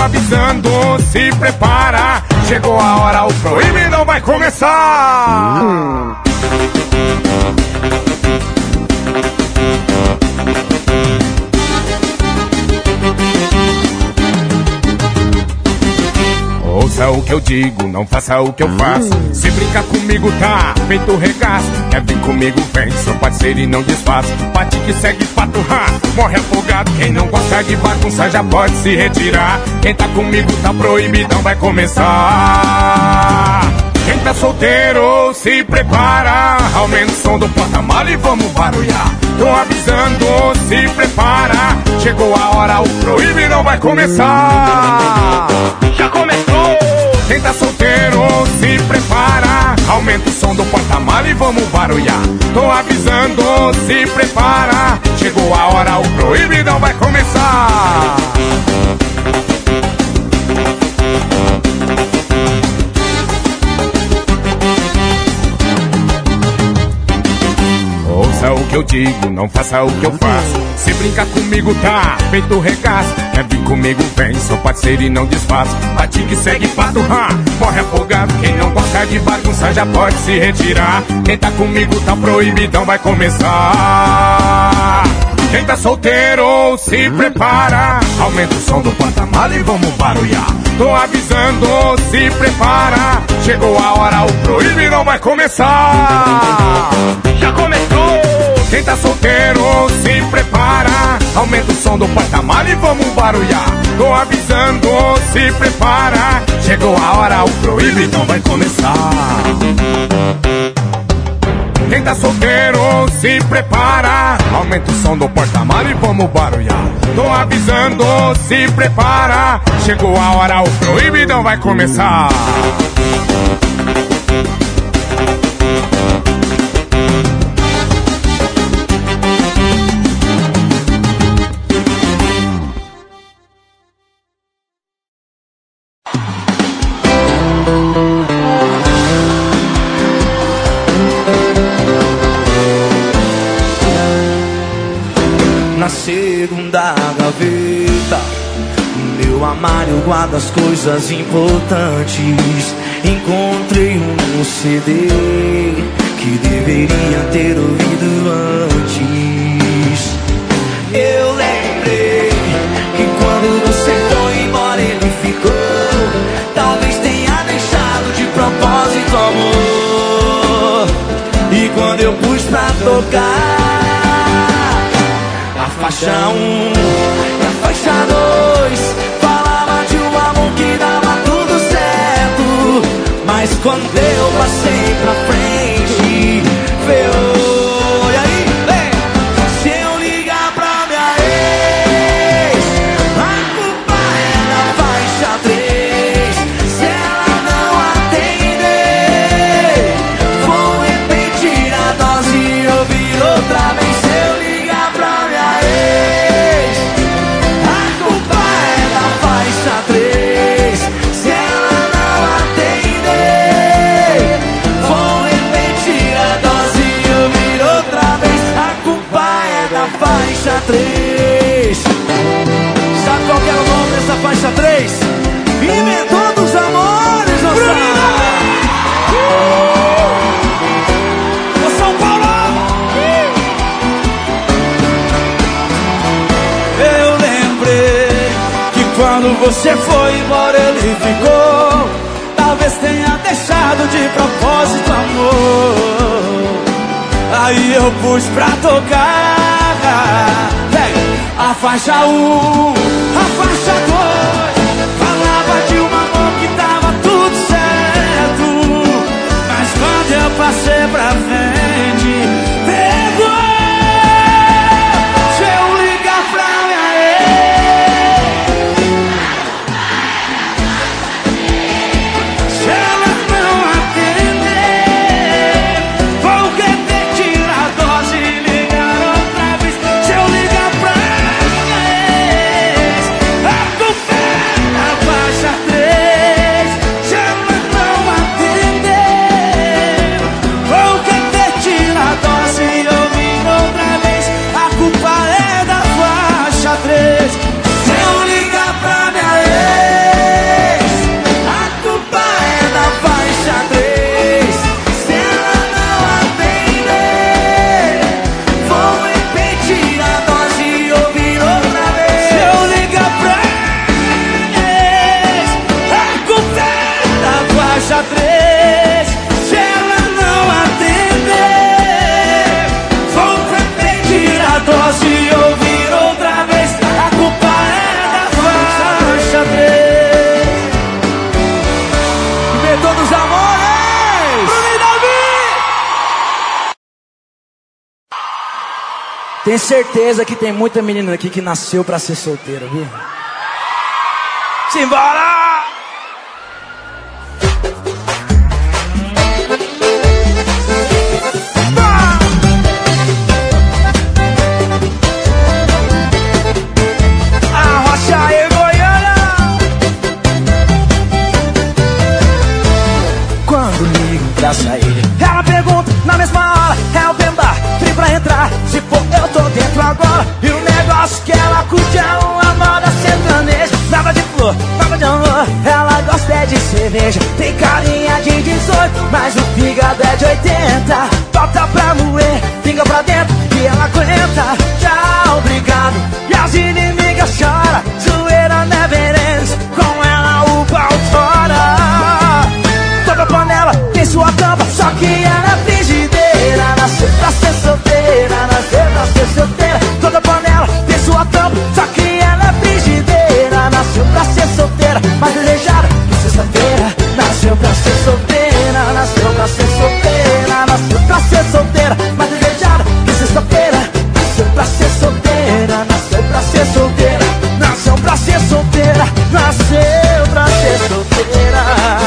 avisando, se prepara. Chegou a hora, o proibidão vai começar. Ouça o que eu digo, não faça o que eu faço. Se brincar comigo tá feito regaço. Quer vir comigo, vem, sou parceiro e não desfaço. Bate que segue pato, morre afogado. Quem não gosta de bagunça já pode se retirar. Quem tá comigo tá proibidão, vai começar. Quem tá solteiro se prepara. Aumenta o som do porta-mala e vamos barulhar. Tô avisando, se prepara. Chegou a hora, o proibidão vai começar. Já começou! Quem tá solteiro se prepara. Aumenta o som do porta-mala e vamos barulhar. Tô avisando, se prepara. Chegou a hora, o proibidão vai começar. Ouça o que eu digo, não faça o que eu faço. Se brincar comigo tá feito regaço. Quer vir comigo, vem, sou parceiro e não desfaço. Bate que segue pato, morre afogado. Quem não gosta de bagunça já pode se retirar. Quem tá comigo tá proibidão, vai começar. Quem tá solteiro se prepara. Aumenta o som do porta-mala e vamos barulhar. Tô avisando, se prepara. Chegou a hora, o proibidão vai começar. Já começou! Quem tá solteiro se prepara. Aumenta o som do porta-mala e vamos barulhar. Tô avisando, se prepara. Chegou a hora, o proibidão vai começar. Quem tá solteiro se prepara. Aumenta o som do porta-mala e vamos barulhar. Tô avisando, se prepara. Chegou a hora, o proibidão vai começar. Na segunda gaveta, meu armário guarda as coisas importantes. Encontrei um CD que deveria ter ouvido antes. Eu lembrei que quando você foi embora ele ficou. Talvez tenha deixado de propósito, amor. E quando eu pus pra tocar a faixa 1 e a faixa 2, falava de um amor que dava tudo certo. Mas quando eu passei pra frente, veio. E aí, vem! Se eu ligar pra minha ex, a culpa é da faixa 3. Se ela não atender, vou repetir a dose e ouvir outra vez. Se eu ligar pra minha ex, a culpa é da faixa 3. Se ela não atender, vou repetir a dose e ouvir outra vez. A culpa é da faixa 3. Sabe qual que é o nome dessa faixa 3? Inventor dos amores, moçada! Ô São Paulo! Eu lembrei que quando você foi embora ele ficou. Talvez tenha deixado de propósito, amor. Aí eu pus pra tocar, vem, a faixa 1, a faixa 2, falava de um amor que tava tudo certo. Mas quando eu passei pra frente, pegou. Se eu ligar pra minha ex, se ela não atender, vou repetir a dose e ligar outra vez. Se eu ligar pra minha ex, a culpa é Tenho certeza que tem muita menina aqui que nasceu pra ser solteira, viu? Simbora! Pra sair, ela pergunta na mesma hora, é o bar, free pra entrar. Se for eu tô dentro agora. E o negócio que ela curte é uma moda sertaneja. Nada de flor, nada de amor. Ela gosta é de cerveja. Tem carinha de 18, mas o fígado é de 80. Bota pra moer, pinga pra dentro e ela aguenta. Tchau, obrigado, e as inimigas choram. Zoeira never ends, com ela o pau tora. Toda panela tem sua tampa, só que ela é frigideira. Nasceu pra ser solteira, nasceu pra ser solteira. Toda panela tem sua tampa, só que ela é frigideira. Nasceu pra ser solteira, mas desejada de sexta-feira. Nasceu pra ser solteira, nasceu pra ser solteira. Nasceu pra ser solteira, mas desejada de sexta-feira. Nasceu pra ser solteira, nasceu pra ser solteira. Nasceu pra ser solteira, nasceu pra ser solteira.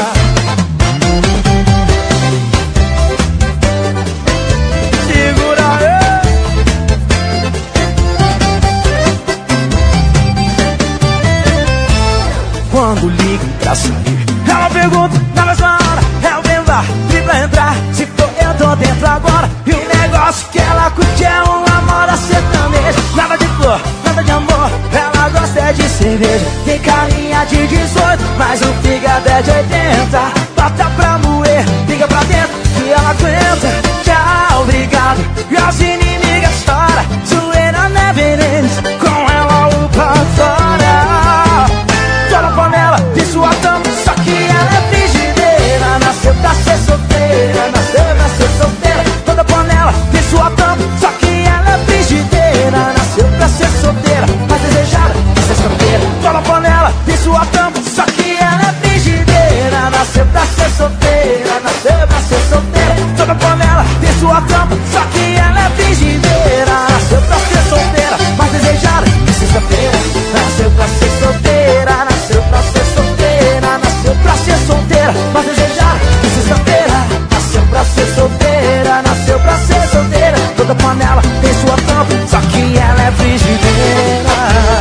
Quando ligo pra sair, ela pergunta na mesma hora, é o bar, free pra entrar. Se for eu tô dentro agora. E o negócio que ela curte é uma moda sertaneja. Nada de flor, nada de amor. Ela gosta é de cerveja. Tem carinha de 18, mas o fígado é de 80. Bota pra moer, liga pra dentro e ela aguenta. Tchau, obrigado, e as inimigas choram. Zoeira never ends, com ela o pau tora. Toda panela tem sua tampa, só que ela é frigideira. Nasceu pra ser solteira, nasceu pra ser solteira. Toda panela tem sua tampa, só que ela é frigideira. Nasceu pra ser solteira, mas desejada de sexta-feira. Toda panela tem sua tampa, só que ela é frigideira. Nasceu pra ser solteira, nasceu pra ser solteira. Toda panela tem sua tampa, só que ela é frigideira. Nasceu pra ser solteira, mas desejada de sexta-feira. Nasceu pra ser solteira, nasceu pra ser solteira. Nasceu pra ser solteira, mas desejada de sexta-feira. Nasceu pra ser solteira, nasceu pra ser solteira. Toda panela tem sua tampa, só que ela é frigideira.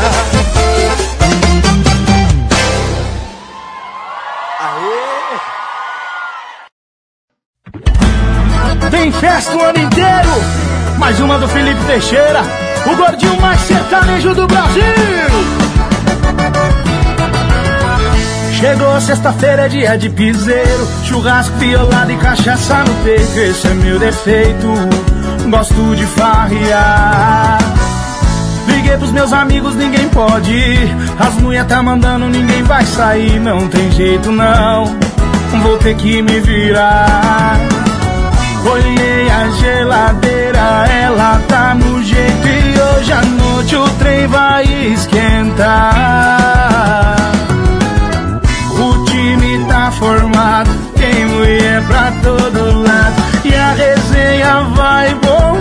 Tem festa o ano inteiro. Mais uma do Felipe Teixeira, o gordinho mais sertanejo do Brasil. Chegou sexta-feira, é dia de piseiro. Churrasco, violada e cachaça no peito. Esse é meu defeito, gosto de farrear. Liguei pros meus amigos, ninguém pode ir. As mulher tá mandando, ninguém vai sair. Não tem jeito não, vou ter que me virar. Olhei a geladeira, ela tá no jeito. E hoje à noite o trem vai esquentar. O time tá formado, tem mulher pra todo lado. E a resenha vai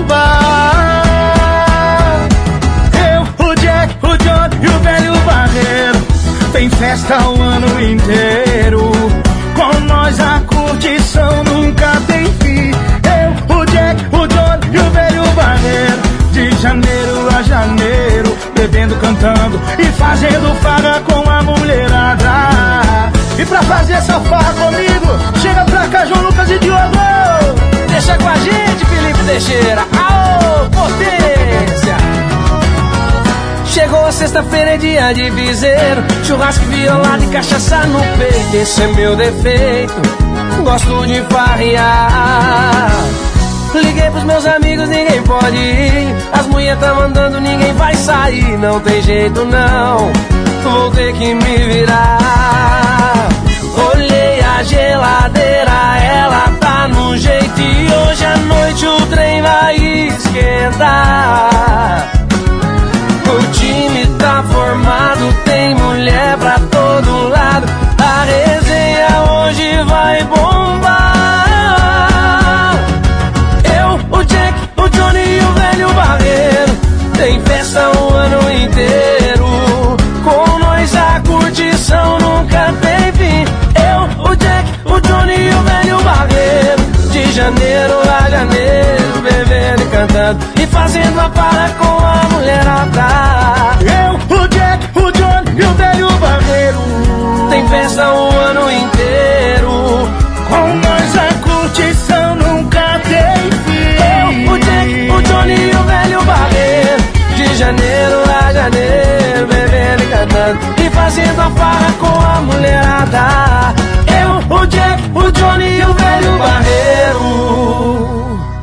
bombar. Eu, o Jack, o John e o velho Barreiro. Tem festa o ano inteiro. Com nós a curtição nunca tem fim. Eu, o Jack, o John e o velho Barreiro. De janeiro a janeiro, bebendo, cantando e fazendo farra com a mulherada. E pra fazer essa farra comigo, chega pra cá João Lucas e Diogo. Deixa com a gente, Felipe Teixeira. Aô, potência! Chegou a sexta-feira, é dia de piseiro. Churrasco, violada e cachaça no peito. Esse é meu defeito, gosto de farrear. Liguei pros meus amigos, ninguém pode ir. As mulher tá mandando, ninguém vai sair. Não tem jeito não, vou ter que me virar. Olhei a geladeira, ela tá no jeito. E hoje à noite o trem vai esquentar. O time tá formado, tem mulher pra todo lado. A resenha hoje vai bombar. Eu, o Jack, o Johnny e o velho Barreiro. De janeiro a janeiro, bebendo e cantando e fazendo a para com a mulherada. Eu, o Jack, o Johnny e o velho barreiro. Tem festa o ano inteiro. Com nós a curtição nunca tem fim. Eu, o Jack, o Johnny e o velho barreiro. De janeiro a janeiro, bebendo e cantando e fazendo a farra com a mulherada. Eu, o Jack, o Johnny e o velho barreiro.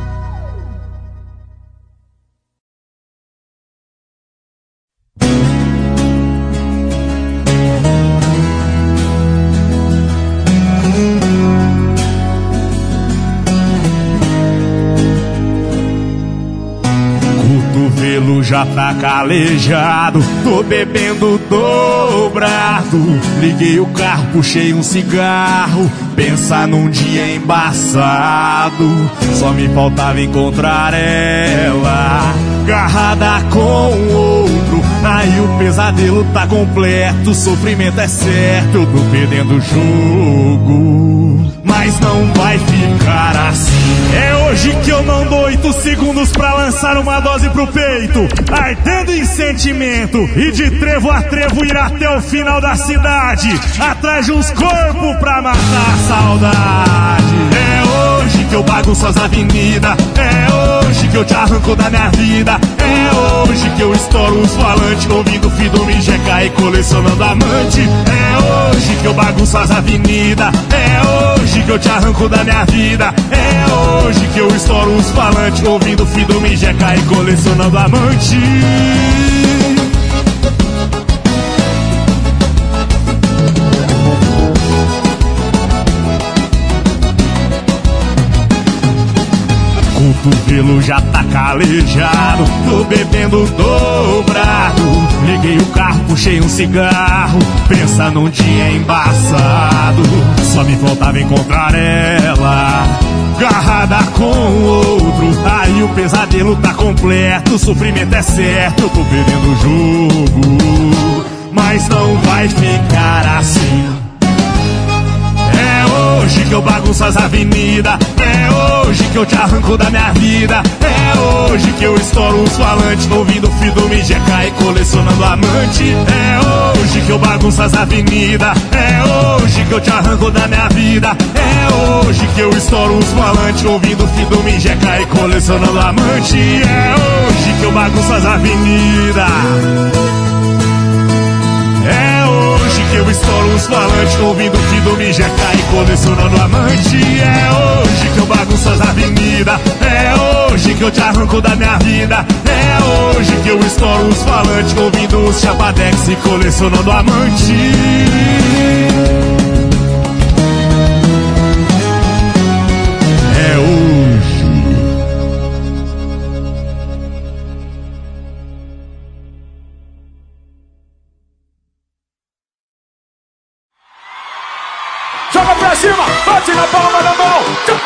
Cotovelo já tá calejado, tô bebendo dobrado. Liguei o carro, puxei um cigarro, pensar num dia embaçado. Só me faltava encontrar ela, agarrada com outro. Aí o pesadelo tá completo, o sofrimento é certo, eu tô perdendo o jogo. Mas não vai ficar assim. É hoje que eu não dou 8 segundos pra lançar uma dose pro peito, ardendo em sentimento, e de trevo a trevo ir até o final da cidade, atrás de uns corpos pra matar a saudade. É hoje que eu bagunço as avenidas, é hoje que eu te arranco da minha vida, é hoje que eu estouro os falantes, ouvindo Fido Mijeca e colecionando amante. É hoje que eu bagunço as avenidas, é hoje que eu te arranco da minha vida, é hoje que eu estouro os falantes, ouvindo Fido Mijeca e colecionando amante. Cotovelo já tá calejado, tô bebendo dobrado. Liguei o carro, puxei um cigarro, pensa num dia embaçado. Só me faltava encontrar ela, agarrada com outro. Aí o pesadelo tá completo, o sofrimento é certo, eu tô perdendo o jogo. Mas não vai ficar assim. É hoje que eu bagunço as avenidas, é hoje que eu te arranco da minha vida, é hoje que eu estouro os falantes, ouvindo Fido Mijeca e colecionando amante. É hoje que eu bagunço as avenidas, é hoje que eu te arranco da minha vida, é hoje que eu estouro os falantes, ouvindo Fido Mijeca e colecionando amante. É hoje que eu bagunço as avenidas, é hoje que eu estouro os falantes, ouvindo Fido Mijeca e colecionando amante. É hoje que eu bagunço as avenidas, é hoje que eu te arranco da minha vida, é hoje que eu estouro os falantes, ouvindo os chapadex e colecionando amante. É hoje. Joga pra cima, bate na palma da mão.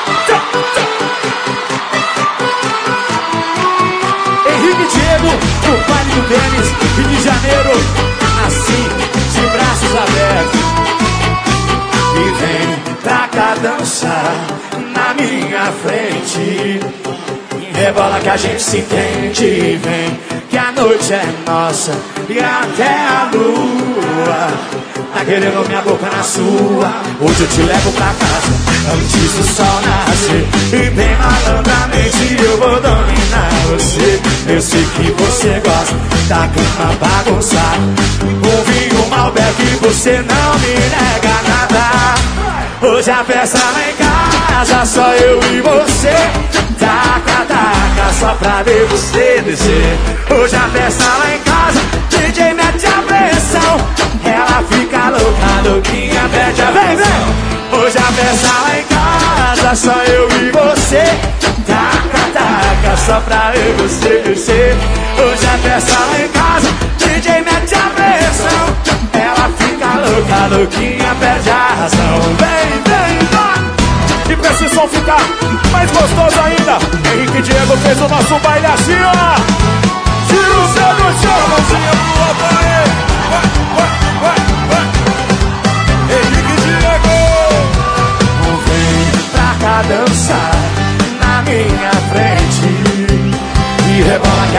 Henrique e Diego, no baile do Denis, Rio de Janeiro, assim, de braços abertos. E vem pra cá dançar na minha frente. Rebola que a gente se entende. Vem que a noite é nossa e até a lua tá querendo minha boca na sua. Hoje eu te levo pra casa antes do sol nascer, e bem malandramente eu vou dominar você. Eu sei que você gosta da cama bagunçada, um vinho Malbec e você não me nega nada. Hoje a festa lá em casa, só eu e você. Taca, taca, só pra ver você descer. Hoje a festa lá em casa, DJ mete a pressão, ela fica louca, louquinha, perde a vem, vem. Hoje a festa lá em casa, só eu e você. Taca, taca, só pra ver você descer. Hoje a festa lá em casa, DJ mete a pressão, ela fica louca, louquinha, perde a razão. Vem, vem, vai. E pra esse som ficar mais gostoso ainda, Henrique e Diego fez o nosso baile assim, ó. Tira o céu do chão, mãozinha pro alto aí. Vai. Henrique e Diego. Vem pra cá dançar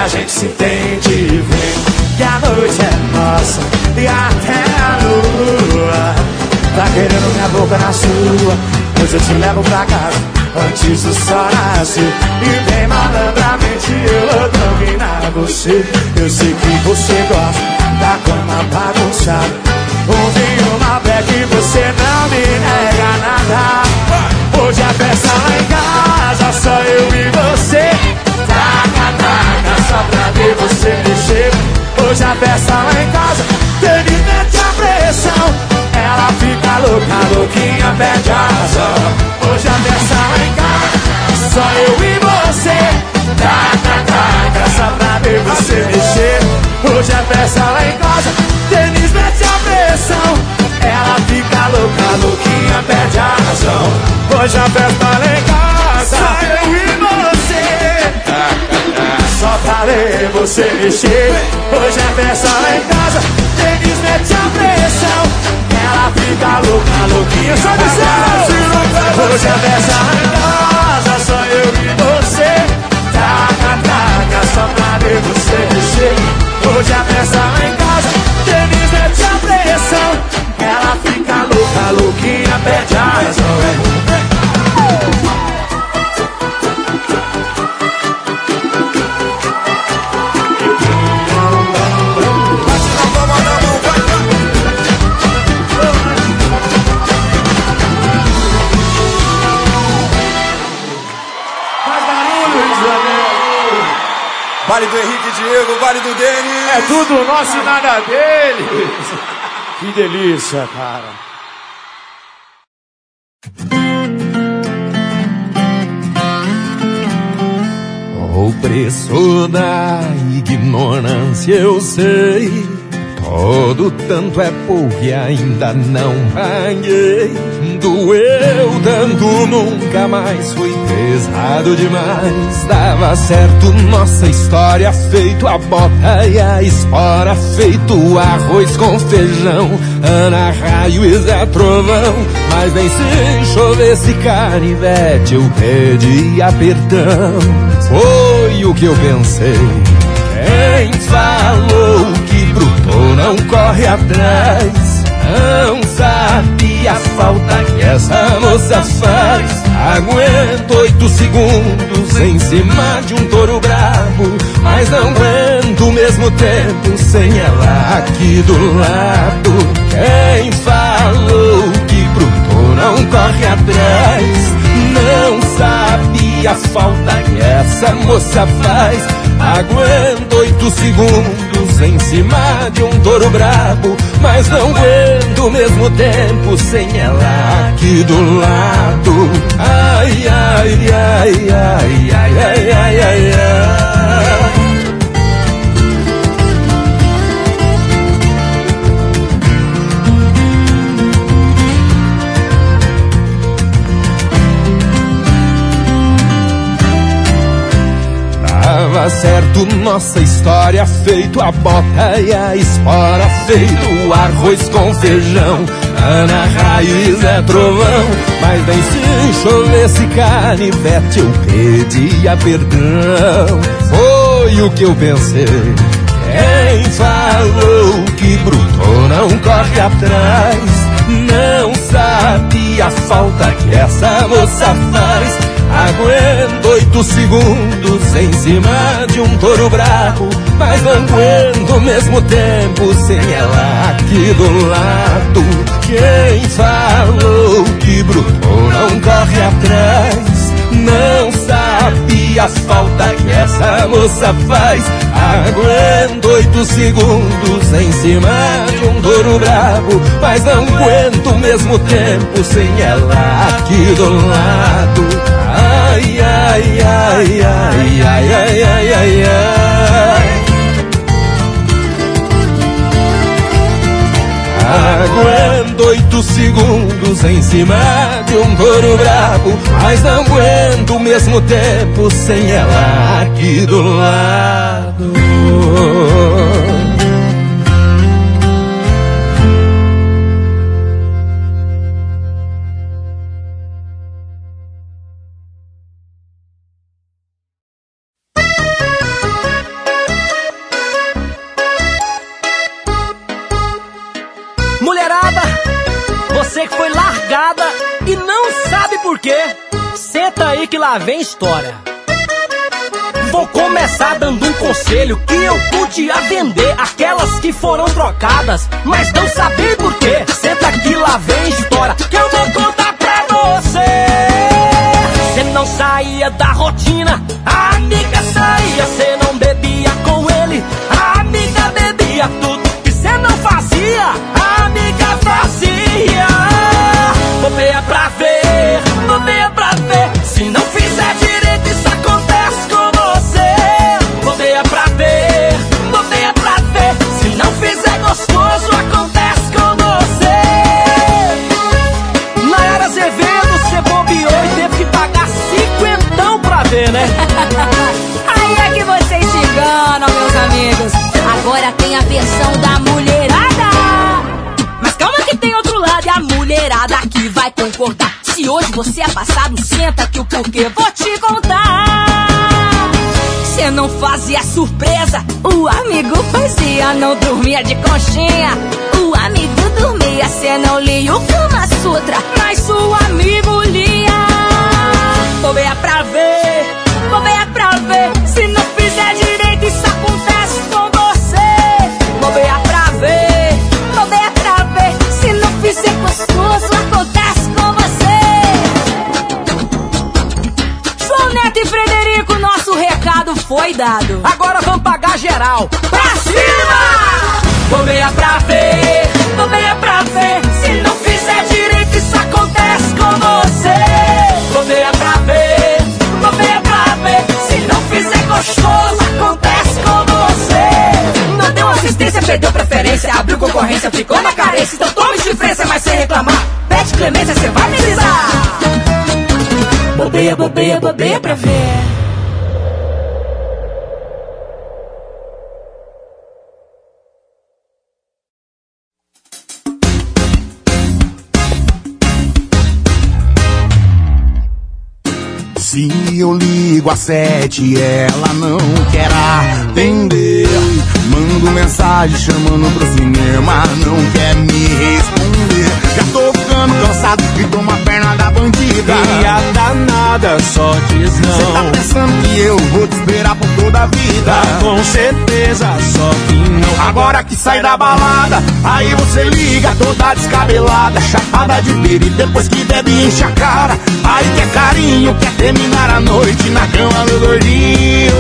a gente se entende. Vem que a noite é nossa e até a lua tá querendo minha boca na sua. Hoje eu te levo pra casa antes do sol nascer. E bem malandramente eu vou dominar você. Eu sei que você gosta da cama bagunçada. Um vinho, uma beca e você não me nega nada. Hoje a festa lá em casa, só eu e você. Taca, taca, só pra ver você mexer. Hoje a festa lá em casa, Denis mete a pressão. Ela fica louca, louquinha, perde a razão. Hoje a festa lá em casa, só eu e você. Taca, taca, só pra ver você mexer. Hoje a festa lá em casa, Denis mete a pressão. Ela fica louca, louquinha, perde a razão. Hoje a festa lá em casa, só eu e você. Só pra ver você mexer. Hoje é festa lá em casa, Denis mete a pressão. Ela fica louca, louquinha, só de hoje é festa lá em casa, só eu e você. Taca, taca, só pra ver você mexer. Hoje é festa lá em casa, Denis mete a pressão. Ela fica louca, louquinha, perde a razão. Vale do Henrique Diego, vale do Denis. É tudo nosso e nada dele. Que delícia, cara. O preço da ignorância eu sei. Todo tanto é pouco e ainda não paguei. Doeu tanto, nunca mais foi pesado demais. Dava certo nossa história, feito a bota e a espora, feito arroz com feijão, Ana Raio e Zé Trovão. Mas nem se chovesse canivete eu pedia perdão. Foi o que eu pensei. Quem falou que bruto não corre atrás não sabe a falta que essa moça faz. Aguento 8 segundos em cima de um touro brabo, mas não aguento o mesmo tempo sem ela aqui do lado. Quem falou que bruto não corre atrás não sabe a falta que essa moça faz. Aguento 8 segundos em cima de um touro brabo, mas não aguento o mesmo tempo sem ela aqui do lado. Ai, ai, ai, ai, ai, ai, ai, ai, ai. Dava certo nossa história, feito a bota e a espora, feito o arroz com feijão, Ana Raio e Zé Trovão. Mas nem se chovesse canivete eu pedia perdão. Foi o que eu pensei. Quem falou que bruto não corre atrás não sabe a falta que essa moça faz. Aguento 8 segundos em cima de um touro bravo, mas não aguento o mesmo tempo sem ela aqui do lado. Quem falou que bruto não corre atrás não sabe a falta que essa moça faz. Aguento 8 segundos em cima de um touro bravo, mas não aguento o mesmo tempo sem ela aqui do lado. Ai, ai, ai, ai, ai, ai, ai, ai, ai. Aguento 8 segundos em cima de um touro brabo, mas não aguento o mesmo tempo sem ela aqui do lado. Não sabe por quê? Senta aí que lá vem história. Vou começar dando um conselho que eu podia vender aquelas que foram trocadas, mas não sabia por quê. Senta aqui, lá vem história que eu vou contar pra você. Cê não saía da rotina, a amiga saía, cê não bebia com ele, a amiga bebia. Tudo que cê não fazia, a amiga fazia. Bobeia pra ver, bobeia pra ver. Se não fizer direito, isso acontece com você. Bobeia pra ver, bobeia pra ver. Se não fizer gostoso, acontece com você. Nayara Azevedo, cê bobeou e teve que pagar 50 pra ver, né? Aí é que vocês se enganam, meus amigos. Agora tem a versão da mulherada. Mas calma que tem outro lado, e a mulherada aqui vai concordar. Se hoje você é passado, senta que o porquê vou te contar. Cê não fazia surpresa, o amigo fazia. Não dormia de conchinha, o amigo dormia. Cê não lia o Kama Sutra, mas o amigo lia. Bobeia pra ver, bobeia pra ver. Se não fizer direito, isso acontece com você. Bobeia pra ver, bobeia pra ver. Se não fizer gostoso, acontece com você. João Neto e Frederico, nosso recado foi dado. Agora vamos pagar geral. Pra cima! Bobeia pra ver, bobeia pra ver. Se não fizer direito, isso acontece com você. Bobeia pra ver, bobeia pra ver. Se não fizer gostoso, acontece com você. Não deu assistência, perdeu preferência, abriu concorrência, ficou na carência. Então tome chifrência, mas sem reclamar. Pede clemência, cê vai precisar. Bobeia, bobeia, bobeia pra ver. Se eu ligo às 7, ela não quer atender. Mando mensagem chamando pro cinema, não quer me responder. Já tô ficando cansado e tô uma perna da bandida. E a danada só diz não. Cê tá pensando que eu vou te esperar por toda a vida? Com certeza, só que não. Agora que sai da balada, aí você liga toda descabelada, chapada de pera, e depois que bebe enche a cara. Aí quer carinho, quer terminar a noite na cama do gordinho.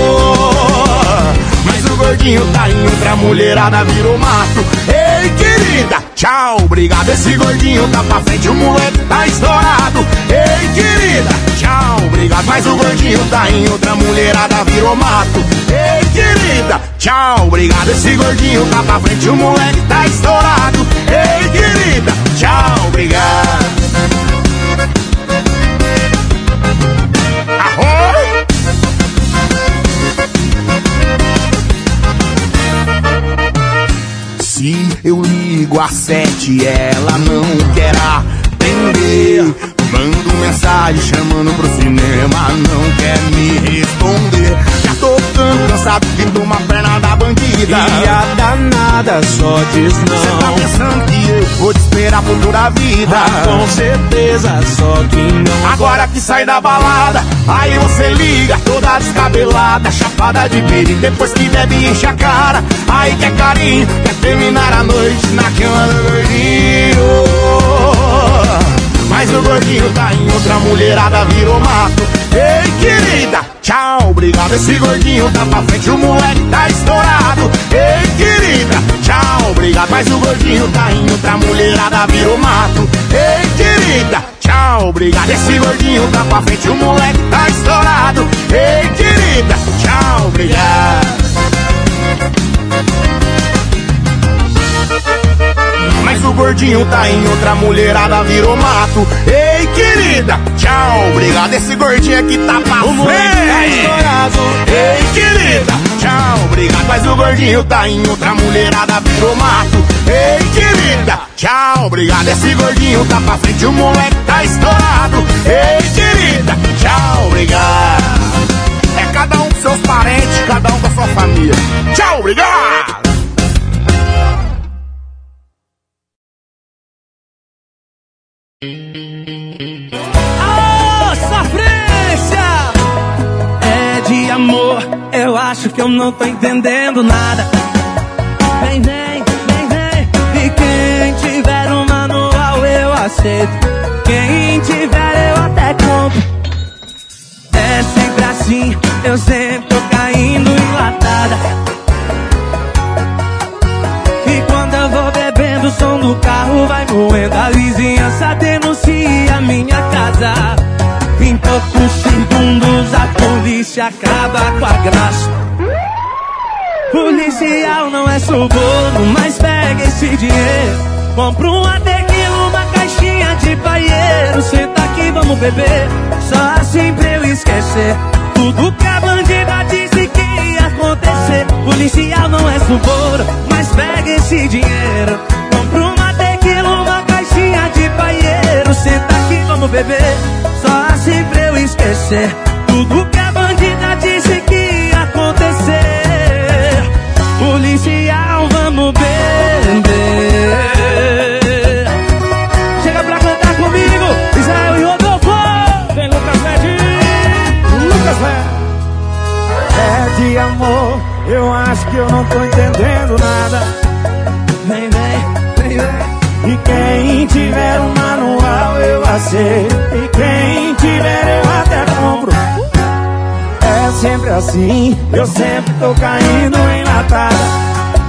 Mas o gordinho tá em outra, mulherada virou mato. Ei, querida, tchau, obrigado. Esse gordinho tá pra frente, o moleque tá estourado. Ei, querida, tchau, obrigado. Mas o gordinho tá em outra, mulherada virou mato. Ei, querida, tchau, obrigado. Esse gordinho tá pra frente, o moleque tá estourado. Ei, querida, tchau, obrigado. Arroz! Se eu ligo às 7, ela não quer atender. Mando mensagem chamando pro cinema, não quer me responder. Já tô ficando cansado de tomar perna da bandida. E a danada só diz não. Cê tá pensando que eu vou te esperar por toda a vida? Com certeza, só que não. Agora que sai da balada, aí você liga toda descabelada, chapada de pera, e depois que bebe enche a cara. Aí quer carinho, quer terminar a noite na cama do gordinho. Mas o gordinho tá em outra, mulherada virou mato. Ei, querida, tchau, obrigado. Esse gordinho tá pra frente, o moleque tá estourado. Ei, querida, tchau, obrigado. Mas o gordinho tá em outra, mulherada virou mato. Ei, querida, tchau, obrigado. Esse gordinho tá pra frente, o moleque tá estourado. Ei, querida, tchau, obrigado. Mas o gordinho tá em outra, mulherada virou mato. Ei, querida, tchau, obrigado. Esse gordinho aqui tá pra frente. Ei, querida, tchau, obrigado. Mas o gordinho tá em outra, mulherada virou mato. Ei, querida, tchau, obrigado. Esse gordinho tá pra frente, o moleque tá estourado. Ei, querida, tchau, obrigado. É cada um com seus parentes, cada um com a sua família. Tchau, obrigado. acho que eu não tô entendendo nada. Vem, vem, vem, vem. E quem tiver um manual eu aceito. Quem tiver eu até compro. É sempre assim, eu sempre tô caindo em latada. E quando eu vou bebendo, o som do carro vai moendo. A vizinhança denuncia a minha casa. Em poucos segundos a polícia acaba com a graça. Policial não é suborno, mas pega esse dinheiro. Compra uma tequila, uma caixinha de paieiro. Senta aqui, vamos beber, só assim pra eu esquecer tudo que a bandida disse que ia acontecer. Policial não é suborno, mas pega esse dinheiro. Compra uma tequila, uma caixinha de paieiro. Senta aqui, vamos beber, só assim pra eu esquecer tudo que a bandida disse que ia acontecer. Policial, vamos beber. Chega pra cantar comigo, Israel e Rodolfo. Vem Lucas Led. Lucas Led. É de amor, eu acho que eu não tô entendendo nada. Vem, vem, vem, vem. E quem tiver um manual eu aceito. E quem tiver eu até compro. É sempre assim, eu sempre tô caindo em latada.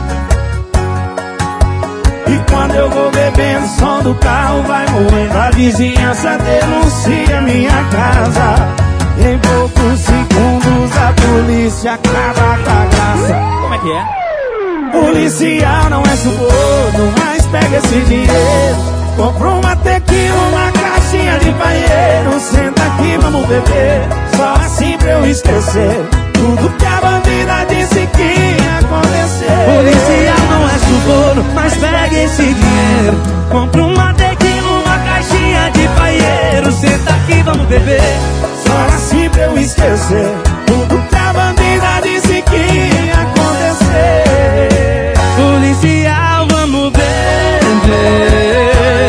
E quando eu vou bebendo, o som do carro vai moendo. A vizinhança denuncia minha casa. Em poucos segundos a polícia acaba com a graça. Como é que é? Policial não é suborno, mas pega esse dinheiro. Compra uma tequila, uma caixinha de paieiro. Senta aqui, vamos beber, só assim pra eu esquecer tudo que a bandida disse que ia acontecer. Policial não é suborno, mas pega esse dinheiro. Compra uma tequila, uma caixinha de paieiro. Senta aqui, vamos beber, só assim pra eu esquecer tudo que a bandida disse que ia acontecer. Policial, vamos beber.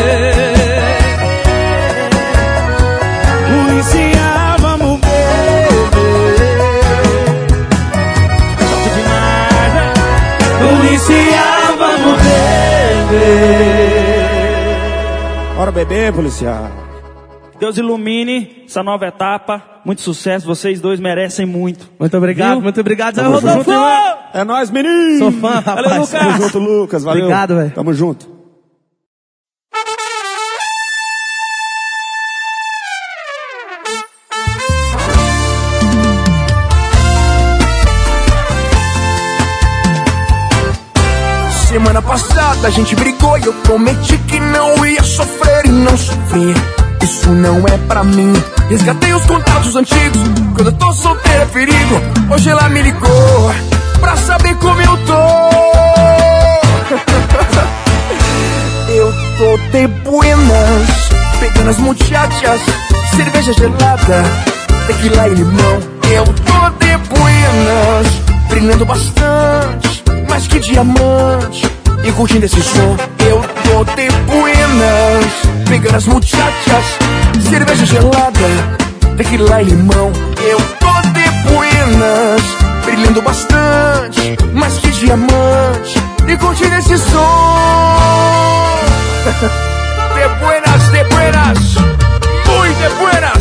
Policial, vamos beber. Solta demais, né? Policial, vamos beber. Bora beber, policial. Deus ilumine essa nova etapa. Muito sucesso, vocês dois merecem muito. Muito obrigado, viu? Muito obrigado, Zé Tamo Rodolfo. junto, é nóis, menino. Sou fã, rapaz. Valeu, Lucas. Tamo junto, Lucas. Valeu. Obrigado, velho. Tamo junto. Semana passada a gente brigou e eu prometi que não ia sofrer e não sofri. Isso não é pra mim. Resgatei os contatos antigos. Quando eu tô solteiro é perigo. Hoje ela me ligou pra saber como eu tô. Eu tô de buenas, pegando as muchachas, cerveja gelada, tequila e limão. Eu tô de buenas, brilhando bastante, mais que diamante, e curtindo esse som. Eu tô de buenas, pegando as muchachas, cerveja gelada, tequila e limão. Eu tô de buenas, brilhando bastante, mais que diamante, e curtindo esse som. De buenas, muy de buenas.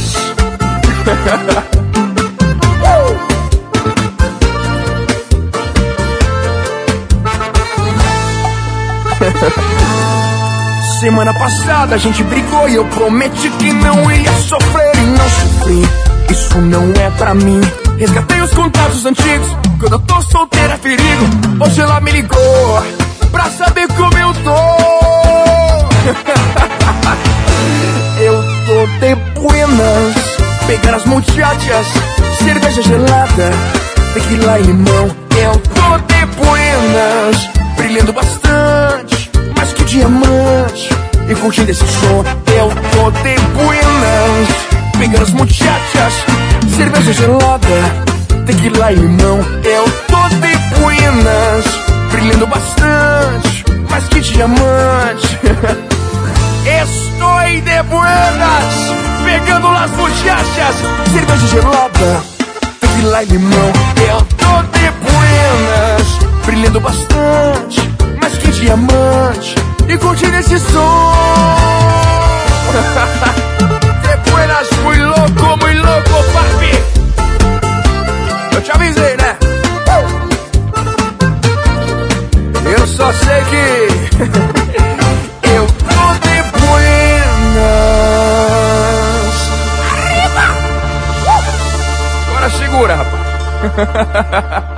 Semana passada a gente brigou e eu prometi que não ia sofrer e não sofri. Isso não é pra mim. Resgatei os contatos antigos. Quando eu tô solteiro é perigo. Hoje ela me ligou pra saber como eu tô. Eu tô de buenas, pegando as muchachas, cerveja gelada, tequila e limão. Eu tô de buenas, brilhando bastante, mais que diamante, e curtindo esse som. Eu tô de buenas, pegando as muchachas, cerveja gelada, tequila e limão. Eu tô de buenas, brilhando bastante, mais que diamante. Estou de buenas, pegando las muchachas, cerveja gelada, tequila e limão. Eu tô de buenas. bastante, mais que diamante, e curtir esse som. Depois nas muito louco, papi. Eu te avisei, né? Eu só sei que eu tô de buenas. Arriba! Agora segura, rapaz.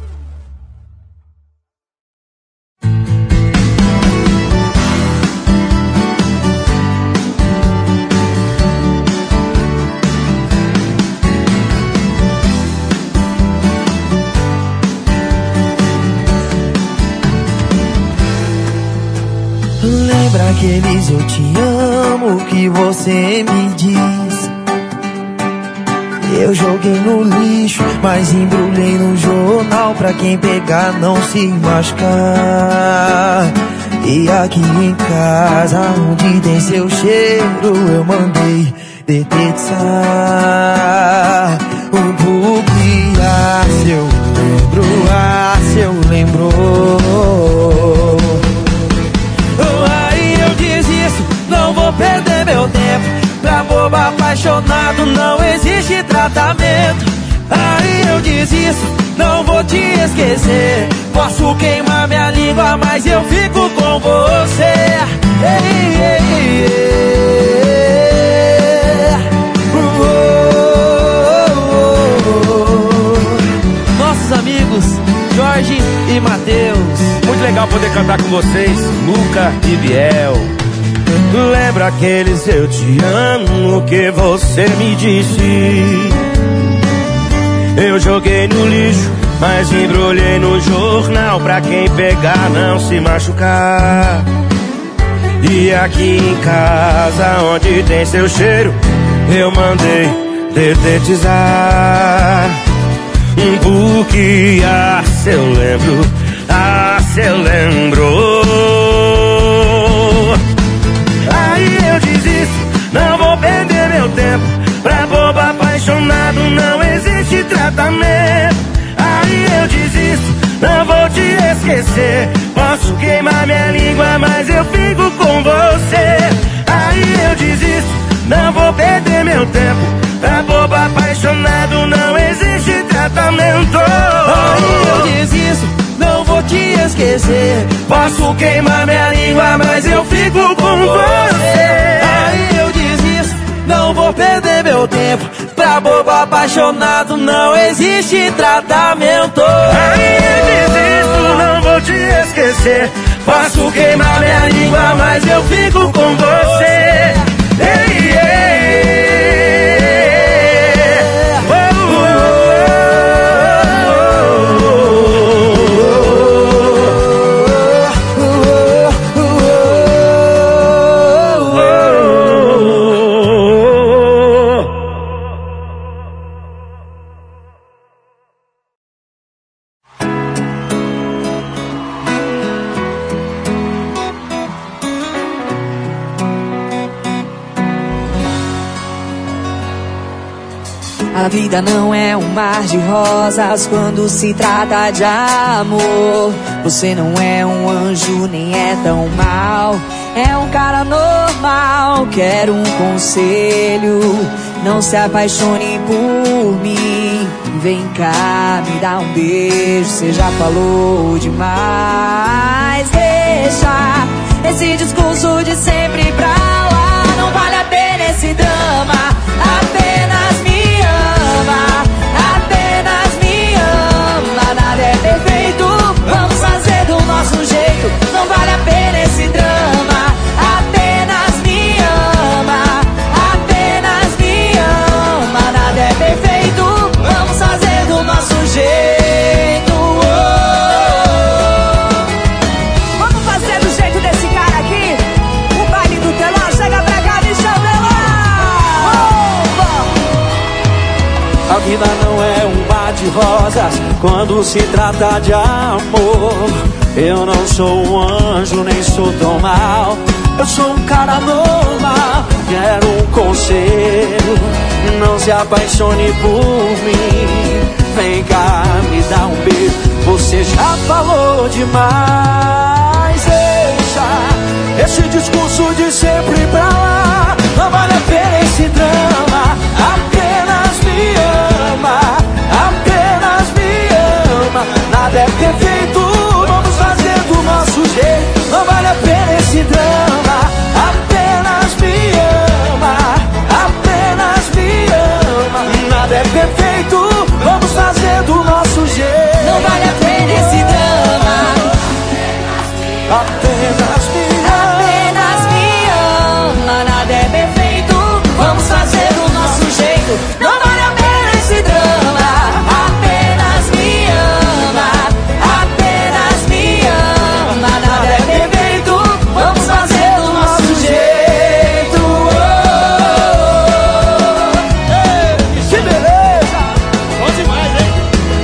Lembra aqueles eu te amo que você me diz? Eu joguei no lixo, mas embrulhei no jornal pra quem pegar não se machucar. E aqui em casa, onde tem seu cheiro, eu mandei detetizar um pouquinho. Se eu lembro, aí eu desisto, não vou perder meu tempo. Pra bobo apaixonado não existe tratamento. Aí eu desisto, não vou te esquecer. Posso queimar minha língua, mas eu fico com você. Ei, ei, ei, Nossos amigos Jorge e Matheus. Muito legal poder cantar com vocês, Luca e Biel. Lembra aqueles eu te amo que você me disse? Eu joguei no lixo, mas embrulhei no jornal pra quem pegar não se machucar. E aqui em casa, onde tem seu cheiro, eu mandei detetizar um buquê. Se eu lembro, se eu lembro. Aí eu desisto, não vou perder meu tempo. Pra bobo apaixonado não existe tratamento. Aí eu desisto, não vou te esquecer. Posso queimar minha língua, mas eu fico com você. Aí eu desisto, não vou perder meu tempo. Pra bobo apaixonado não existe tratamento. Aí eu desisto, não vou te esquecer. Posso queimar minha língua, mas eu fico com você. Aí eu desisto, não vou perder meu tempo. Pra bobo apaixonado não existe tratamento. Aí eu desisto, não vou te esquecer. Posso queimar minha língua, mas eu fico com você. Ei, ei. A vida não é um mar de rosas quando se trata de amor. Você não é um anjo, nem é tão mal. É um cara normal. Quero um conselho: não se apaixone por mim. Vem cá, me dá um beijo. Você já falou demais. Deixa esse discurso de sempre pra lá. Não vale a pena esse drama. Apenas me ama, apenas me ama. Nada é perfeito, vamos fazer do nosso jeito. Não vale a pena esse drama. Apenas me ama, apenas me ama. Nada é perfeito, vamos fazer do nosso jeito. Vamos fazer do jeito desse cara aqui. O baile do telão, chega pra cá, me chama lá. A vida não é um mar de rosas quando se trata de amor. Eu não sou um anjo, nem sou tão mal. Eu sou um cara normal. Quero um conselho: não se apaixone por mim. Vem cá, me dá um beijo. Você já falou demais. Deixa esse discurso de sempre pra lá. Não vale a pena esse drama. Apenas me ama, apenas me ama. Nada é perfeito, vamos fazer do nosso jeito. Não vale a pena esse drama. Apenas me ama, apenas me ama. Nada é perfeito, vamos fazer do nosso jeito. Não vale a pena esse drama. Apenas me ama, apenas me ama. Nada é perfeito, vamos fazer do nosso jeito. Não vale a pena esse drama. Apenas me ama, apenas me ama. Nada é perfeito, vamos fazer do nosso jeito. que beleza! Bom demais, hein?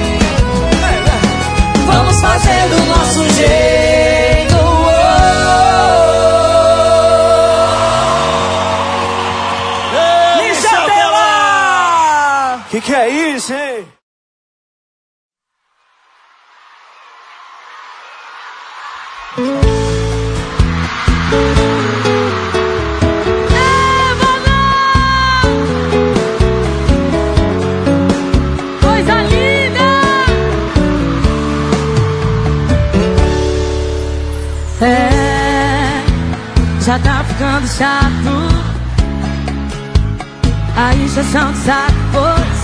Vamos fazer do nosso jeito. Que é isso, hein? Coisa linda! Já tá ficando chato a injeção de saco, pois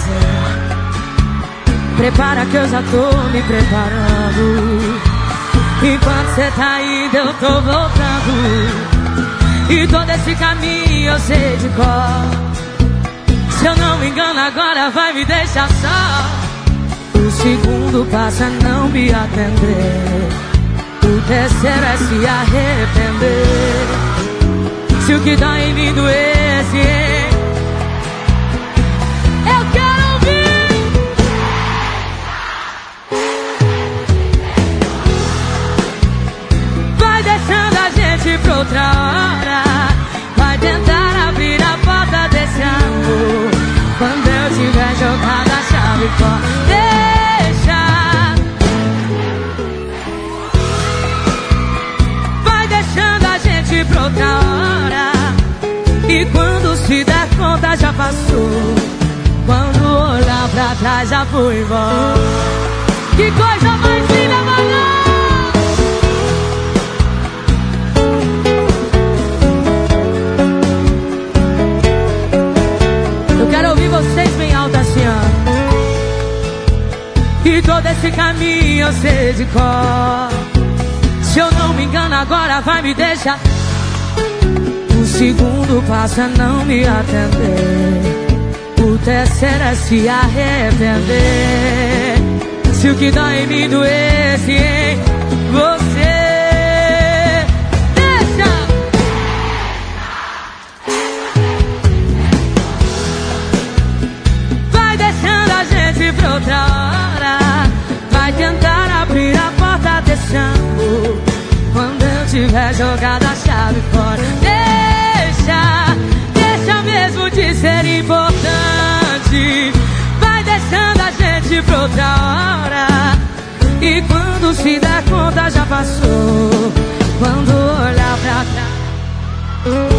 é. Prepara que eu já tô me preparando. Enquanto cê tá indo eu tô voltando. E todo esse caminho eu sei de cor. Se eu não me engano agora vai me deixar só. O segundo passa a não me atender. O terceiro é se arrepender. Se o que dói em mim doesse, eu quero ouvir. Vai deixando a gente pra outra hora. Vai tentar abrir a porta desse amor. Quando eu tiver jogado a chave fora, deixa. Vai deixando a gente pra outra hora. E quando se der conta já passou. Quando olhar pra trás já fui embora. Que coisa mais linda, mano! Eu quero ouvir vocês bem alto assim, ó. E todo esse caminho eu sei de cor. Se eu não me engano agora vai me deixar. O segundo passo é não me atender. O terceiro é se arrepender. Se o que dói em mim doesse em você, deixa. Vai deixando a gente pra outra hora. Vai tentar abrir a porta desse amor. Quando eu tiver jogado a chave fora, deixa mesmo de ser importante. Vai deixando a gente pra outra hora. E quando se der conta já passou. Quando olhar pra trás,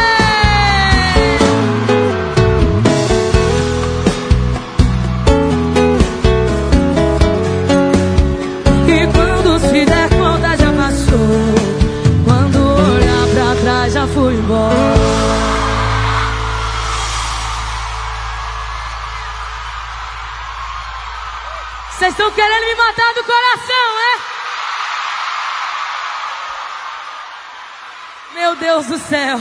e quando se der conta já passou. Quando olhar pra trás já fui embora. Vocês estão querendo me matar do coração, é? Meu Deus do céu.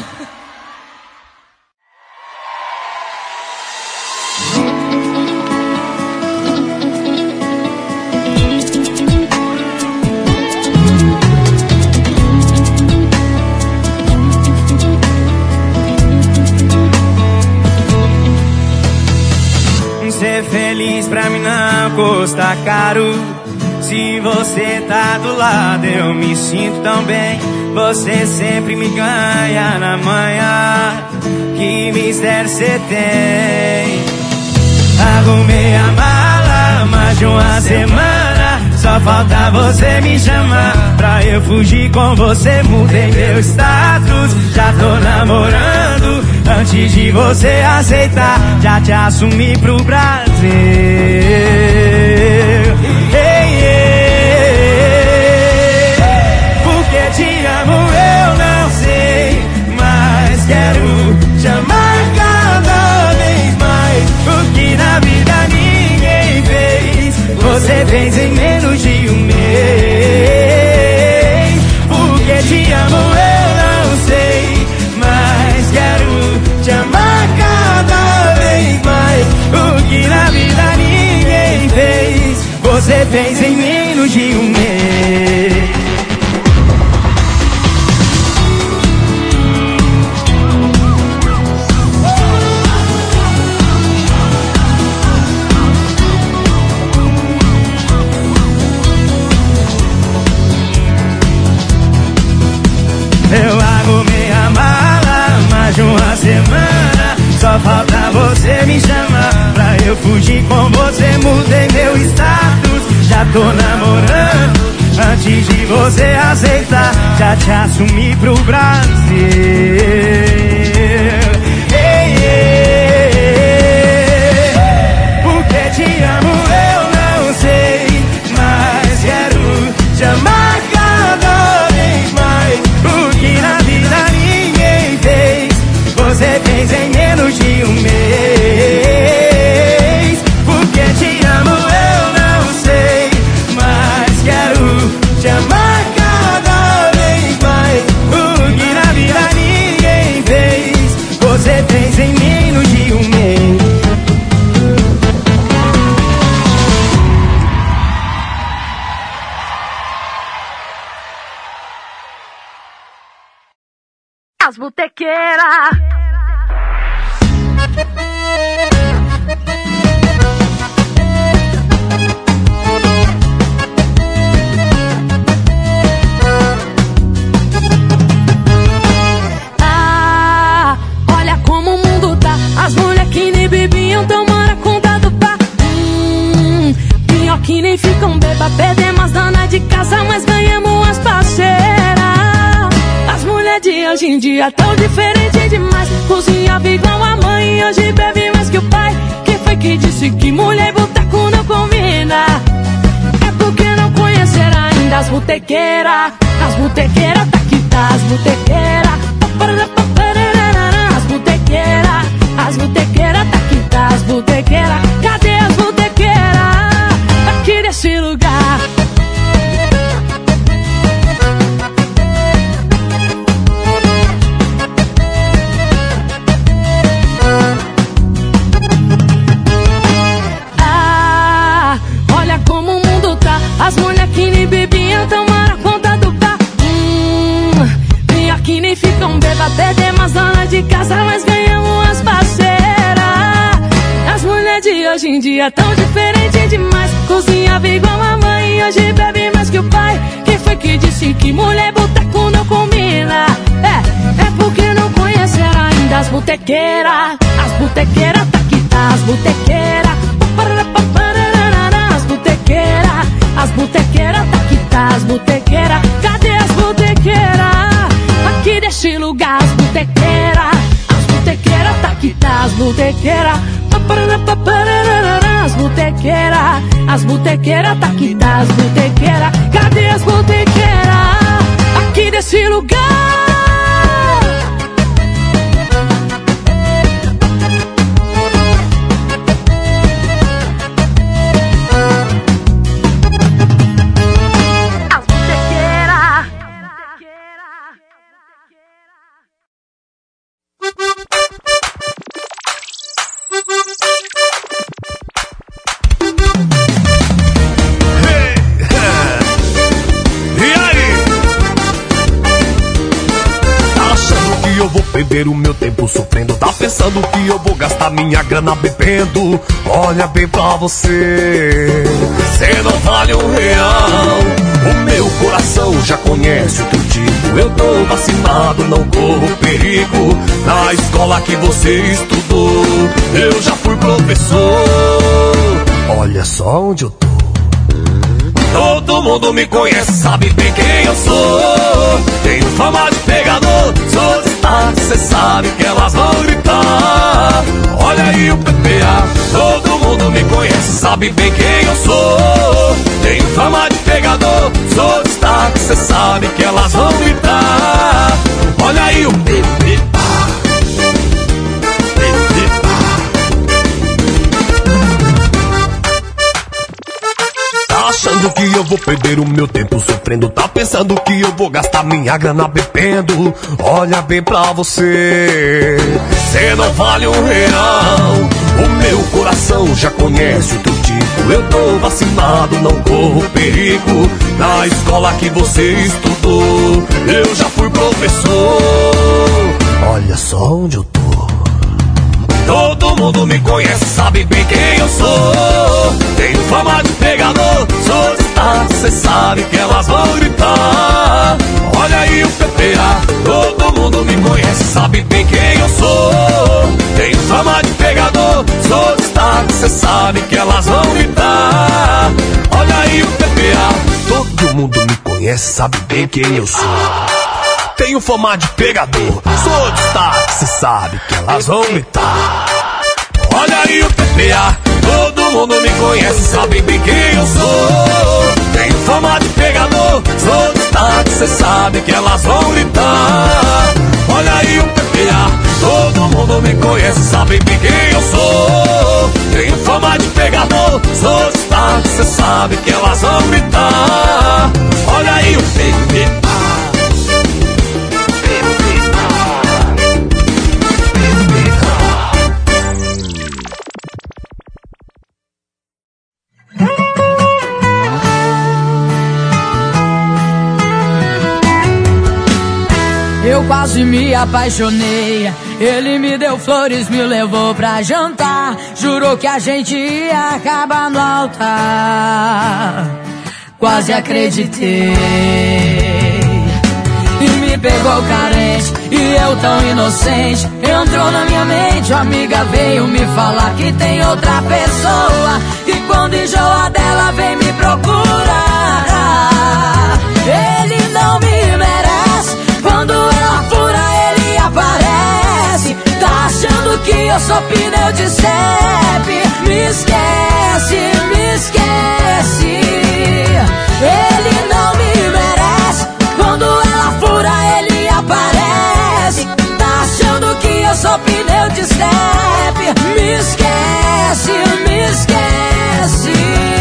Ser feliz pra mim não custa caro. Se você tá do lado eu me sinto tão bem. Você sempre me ganha na manhã. Que mistério cê tem. Arrumei a mala mais de uma semana. Só falta você me chamar pra eu fugir com você. Mudei meu status, já tô namorando. Antes de você aceitar, já te assumi pro Brasil. Porque te amo eu não sei, mas quero te amar cada vez mais. O que na vida ninguém fez, você fez em menos de um mês. Porque te amo eu não sei, mas quero te amar cada vez mais. O que na vida ninguém fez, você fez em menos de um mês. Eu arrumei a mala mais de uma semana. Só falta você me chamar pra eu fugir com você. Mudei meu status, já tô namorando. Antes de você aceitar, já te assumi pro Brasil. Porque te amo eu não sei, mas quero te amar cada vez mais. O que na vida ninguém fez, você fez em menos de um mês. Porque te amo eu não sei, mas quero te amar cada vez mais. O que na vida ninguém fez, você fez em menos de um mês. As botequeiras. Ah, olha como o mundo tá. As mulher que nem bebiam tomaram conta do bar. Pior que nem ficam beba. Perdemos as donas de casa, mas ganhamos as parceiras. As mulheres de hoje em dia tão diferente demais. Cozinhava igual a mãe e hoje bebe mais que o pai. Quem foi que disse que mulher e boteco não combina? É porque não conheceram ainda as botequeiras. As botequeiras tá que tá, as botequeiras. As botequeiras, as botequeiras tá que tá, as botequeiras. Cadê as botequeiras aqui desse lugar? As mulher que nem bebiam tomaram conta do bar. Pior que nem ficam beba. Perdemos as donas de casa, mas ganhamos as parceiras. As mulheres de hoje em dia tão diferente demais. Cozinhava igual a mãe e hoje bebe mais que o pai. Quem foi que disse que mulher e boteco não combina? É porque não conheceram ainda as botequeiras. As botequeiras tá que tá, as botequeiras. As botequeiras, as botequeiras tá que tá, as botequeiras. Cadê as botequeiras aqui desse lugar? As botequeiras tá que tá, as botequeiras. As botequeiras tá que tá, as botequeiras. Cadê as botequeiras aqui desse lugar? Perder o meu tempo sofrendo, tá pensando que eu vou gastar minha grana bebendo? Olha bem pra você, cê não vale R$1. O meu coração já conhece o teu tipo. Eu tô vacinado, não corro perigo. Na escola que você estudou, eu já fui professor. Olha só onde eu tô. Todo mundo me conhece, sabe bem quem eu sou. Tenho fama de pegador, sou destaque, cê sabe que elas vão gritar. Olha aí o PPA, todo mundo me conhece, sabe bem quem eu sou. Tenho fama de pegador, sou destaque, cê sabe que elas vão gritar. Olha aí o PPA. Achando que eu vou perder o meu tempo sofrendo, tá pensando que eu vou gastar minha grana bebendo. Olha bem pra você, cê não vale R$1. O meu coração já conhece o teu tipo. Eu tô vacinado, não corro perigo. Na escola que você estudou, eu já fui professor. Olha só onde eu tô. Todo mundo me conhece, sabe bem quem eu sou. Tenho fama de pegador, sou destaque, cê sabe que elas vão gritar. Olha aí o PPA, todo mundo me conhece, sabe bem quem eu sou. Tenho fama de pegador, sou destaque, cê sabe que elas vão gritar. Olha aí o PPA, todo mundo me conhece, sabe bem quem eu sou. Tenho fama de pegador, sou destaque, cê sabe que elas vão gritar. Olha aí o PPA, todo mundo me conhece, sabe bem quem eu sou. Tenho fama de pegador, sou destaque, cê sabe que elas vão gritar. Olha aí o PPA, todo mundo me conhece, sabe bem quem eu sou. Tenho fama de pegador, sou destaque, cê sabe que elas vão gritar. Olha aí o PPA. Eu quase me apaixonei. Ele me deu flores, me levou pra jantar. Jurou que a gente ia acabar no altar. Quase acreditei. E me pegou carente, e eu tão inocente. Entrou na minha mente, a amiga veio me falar que tem outra pessoa. E quando enjoa dela vem me procurar. Ele não me merece. Quando ela fura, ele aparece. Tá achando que eu sou pneu de step. Me esquece, me esquece. Ele não me merece. Quando ela fura, ele aparece. Tá achando que eu sou pneu de step. Me esquece, me esquece.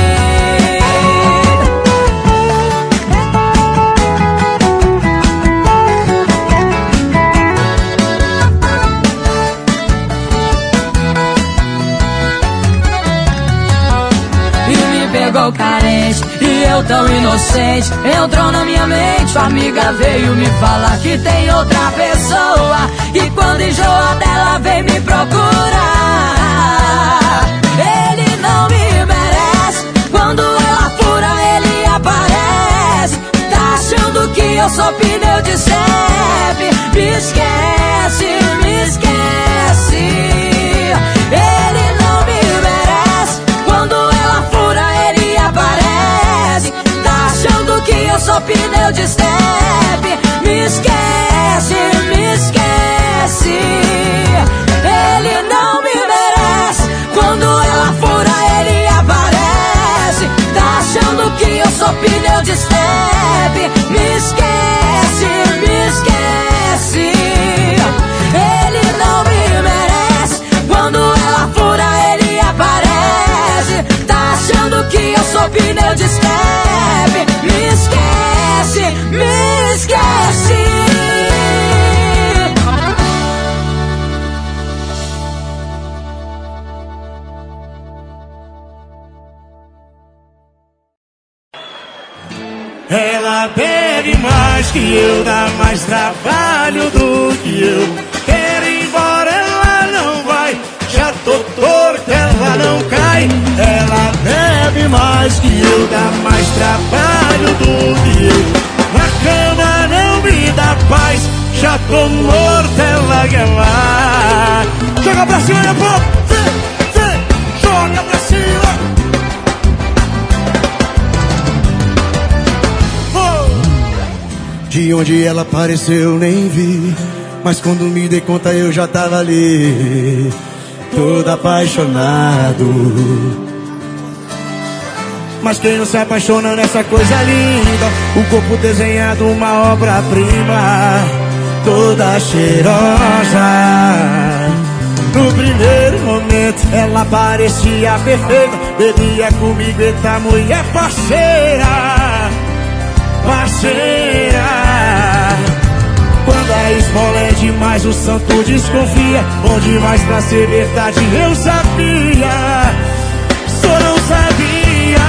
Pegou carente, e eu tão inocente. Entrou na minha mente, sua amiga veio me falar que tem outra pessoa. E quando enjoa dela vem me procurar. Ele não me merece. Quando ela fura ele aparece. Tá achando que eu sou pneu de step. Me esquece, me esquece. Ele não me merece. Quando ela fura ele aparece. Tá achando que eu sou pneu de step. Me esquece, me esquece. Ele não me merece. Quando ela fura ele aparece. Tá achando que eu sou pneu de step. Me esquece, me esquece. Ele não me merece. Quando ela fura ele aparece. Tá achando que eu sou pneu de step. Me esquece, me esquece. Ela bebe mais que eu, dá mais trabalho do que eu. Quer ir embora, ela não vai. Já tô torto, ela não cai. Ela bebe mais que eu, dá mais trabalho do que eu. Na cama não me dá paz. Já tô morto, ela quer mais. Joga pra cima, meu povo. Vem, vem, joga pra cima. onde ela apareceu nem vi, mas quando me dei conta eu já tava ali, todo apaixonado. Mas quem não se apaixona nessa coisa linda, o corpo desenhado, uma obra-prima, toda cheirosa. No primeiro momento ela parecia perfeita, bebia comigo, eita mulher parceira, parceira. Quando a esmola é demais o santo desconfia, bom demais pra ser verdade eu sabia, só não sabia.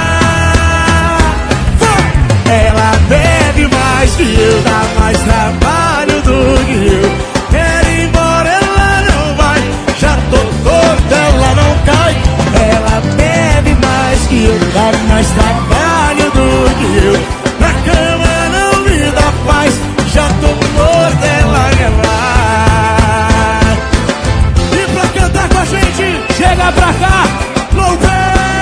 Ela bebe mais que eu, dá mais trabalho do que eu. Quer ir embora, ela não vai, já tô torto, ela não cai. Ela bebe mais que eu, dá mais trabalho do que eu. Na cama não me dá paz, já tô morto, ela quer mais. E pra cantar com a gente, chega pra cá, Louvê!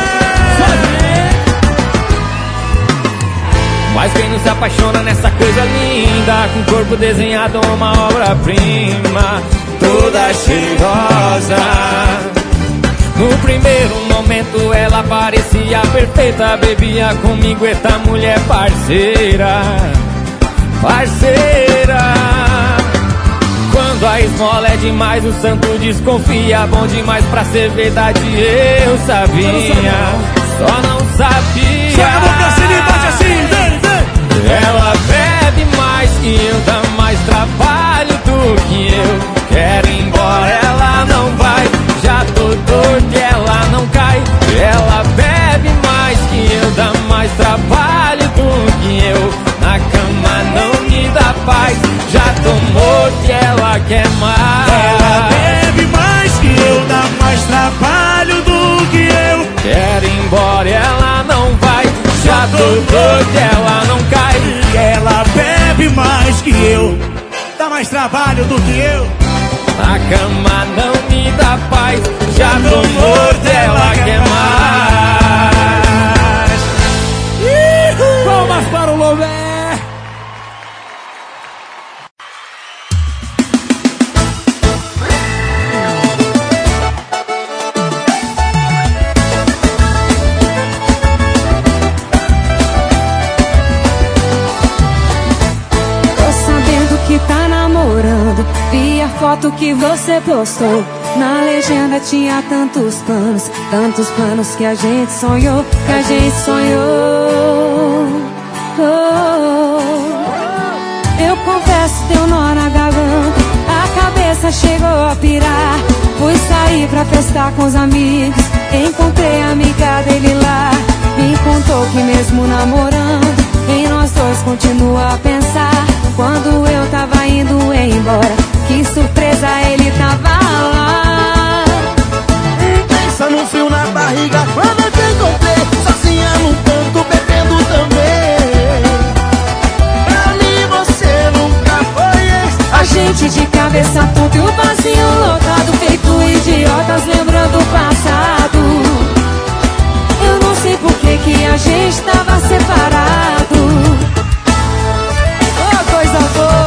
Mas quem não se apaixona nessa coisa linda, com o corpo desenhado, uma obra-prima, toda cheirosa. No primeiro momento ela parecia perfeita, bebia comigo, eita mulher parceira, parceira. Quando a esmola é demais o santo desconfia, bom demais pra ser verdade eu sabia, só não sabia. Joga a mão pra cima e bate assim, vem, vem. Ela bebe mais que eu, dá mais trabalho do que eu. Quer ir embora, ela não vai, já tô torto, ela não cai. Ela bebe mais que eu, dá mais trabalho do que eu. Na cama não me dá paz, já tô morto e ela quer mais. Ela bebe mais que eu, dá mais trabalho do que eu. Quer ir embora, ela não vai, já tô doido, ela não cai. Ela bebe mais que eu, dá mais trabalho do que eu. Na cama não me dá paz, já tô morto, ela quer mais. Palmas para o Louvê! Vi a foto que você postou, na legenda tinha tantos planos que a gente sonhou, que a gente sonhou. Eu confesso, deu nó na garganta, a cabeça chegou a pirar. Fui sair pra festar com os amigos, encontrei a amiga dele lá. Me contou que mesmo namorando, em nós dois continua a pensar. Quando eu tava indo embora, que surpresa, ele tava lá. Pensa no frio na barriga quando eu te encontrei, sozinha num canto bebendo também. Pra mim você nunca foi ex. A gente de cabeça tonta e o vazio lotado, feito idiotas lembrando o passado. Eu não sei por que a gente tava separado. Oh, coisa boa!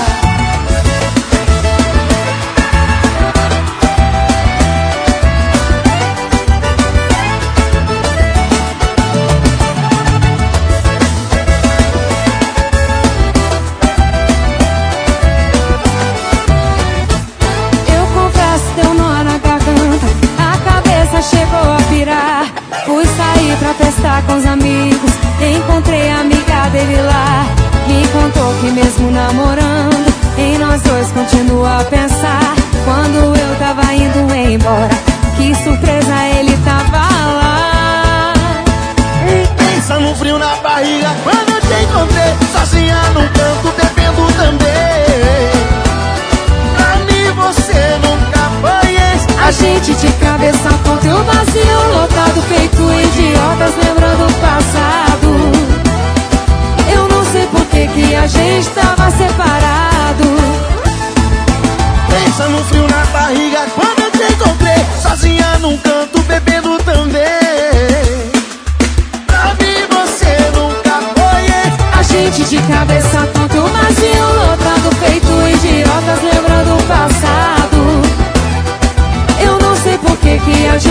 Chegou a pirar, fui sair pra festar com os amigos, encontrei a amiga dele lá. Me contou que mesmo namorando, em nós dois continua a pensar. Quando eu tava indo embora, que surpresa, ele tava lá. Pensa no frio na barriga quando eu te encontrei, sozinha num canto bebendo também. Pra mim você nunca foi ex. A gente de cabeça tonta e o vazio lotado, feito idiotas lembrando o passado. Eu não sei por que a gente tava separado. Pensa no frio na barriga quando eu te encontrei, sozinha num canto bebendo também. Pra mim você nunca foi ex. A gente de cabeça tonta e o vazio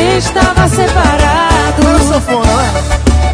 estava separado. Olha a sanfona, né?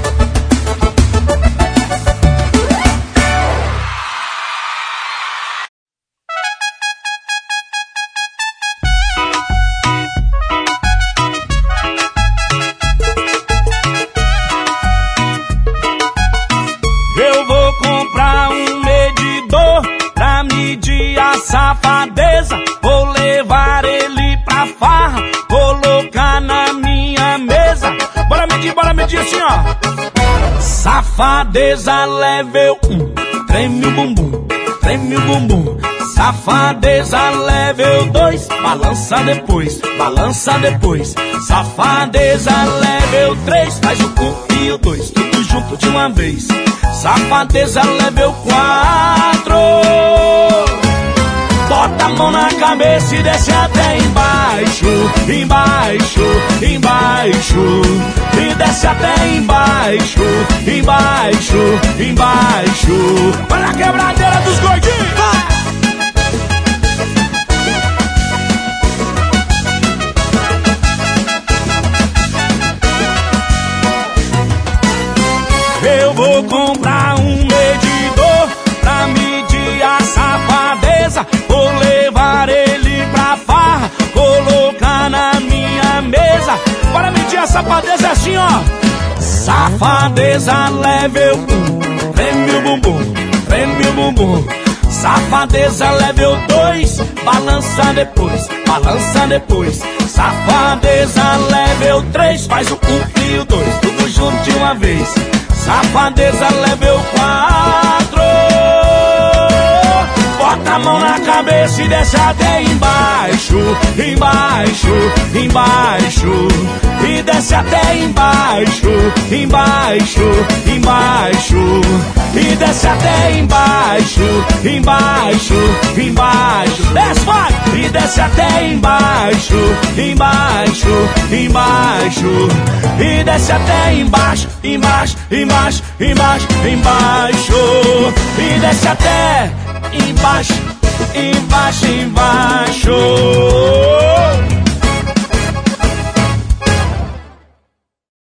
Eu vou comprar um medidor pra medir a safadeza. Vou levar ele pra farra, colocar na minha mesa. Bora medir assim, ó. Safadeza level 1, treme o bumbum, treme o bumbum. Safadeza level 2, balança depois, balança depois. Safadeza level 3, faz o 1 e o 2, tudo junto de uma vez. Safadeza level 4, bota a mão na cabeça e desce até embaixo, embaixo, embaixo. E desce até embaixo, embaixo, embaixo. Olha a quebradeira dos gordinhos, vai! Eu vou comprar um medidor pra medir a safadeza. Vou levar ele pra farra, colocar na minha mesa. Bora medir a safadeza assim, ó. Safadeza level 1, treme o bumbum, treme o bumbum. Safadeza level 2, balança depois, balança depois. Safadeza level 3, faz o 1 e o 2, tudo junto de uma vez. Safadeza level 4, bota a mão na cabeça e desce até embaixo, embaixo, embaixo. E desce até embaixo, embaixo, embaixo. E desce até embaixo, embaixo, embaixo. Desce, vai! E desce até embaixo, embaixo, embaixo. E desce até embaixo, embaixo, embaixo, embaixo, embaixo. E desce até embaixo, embaixo, embaixo.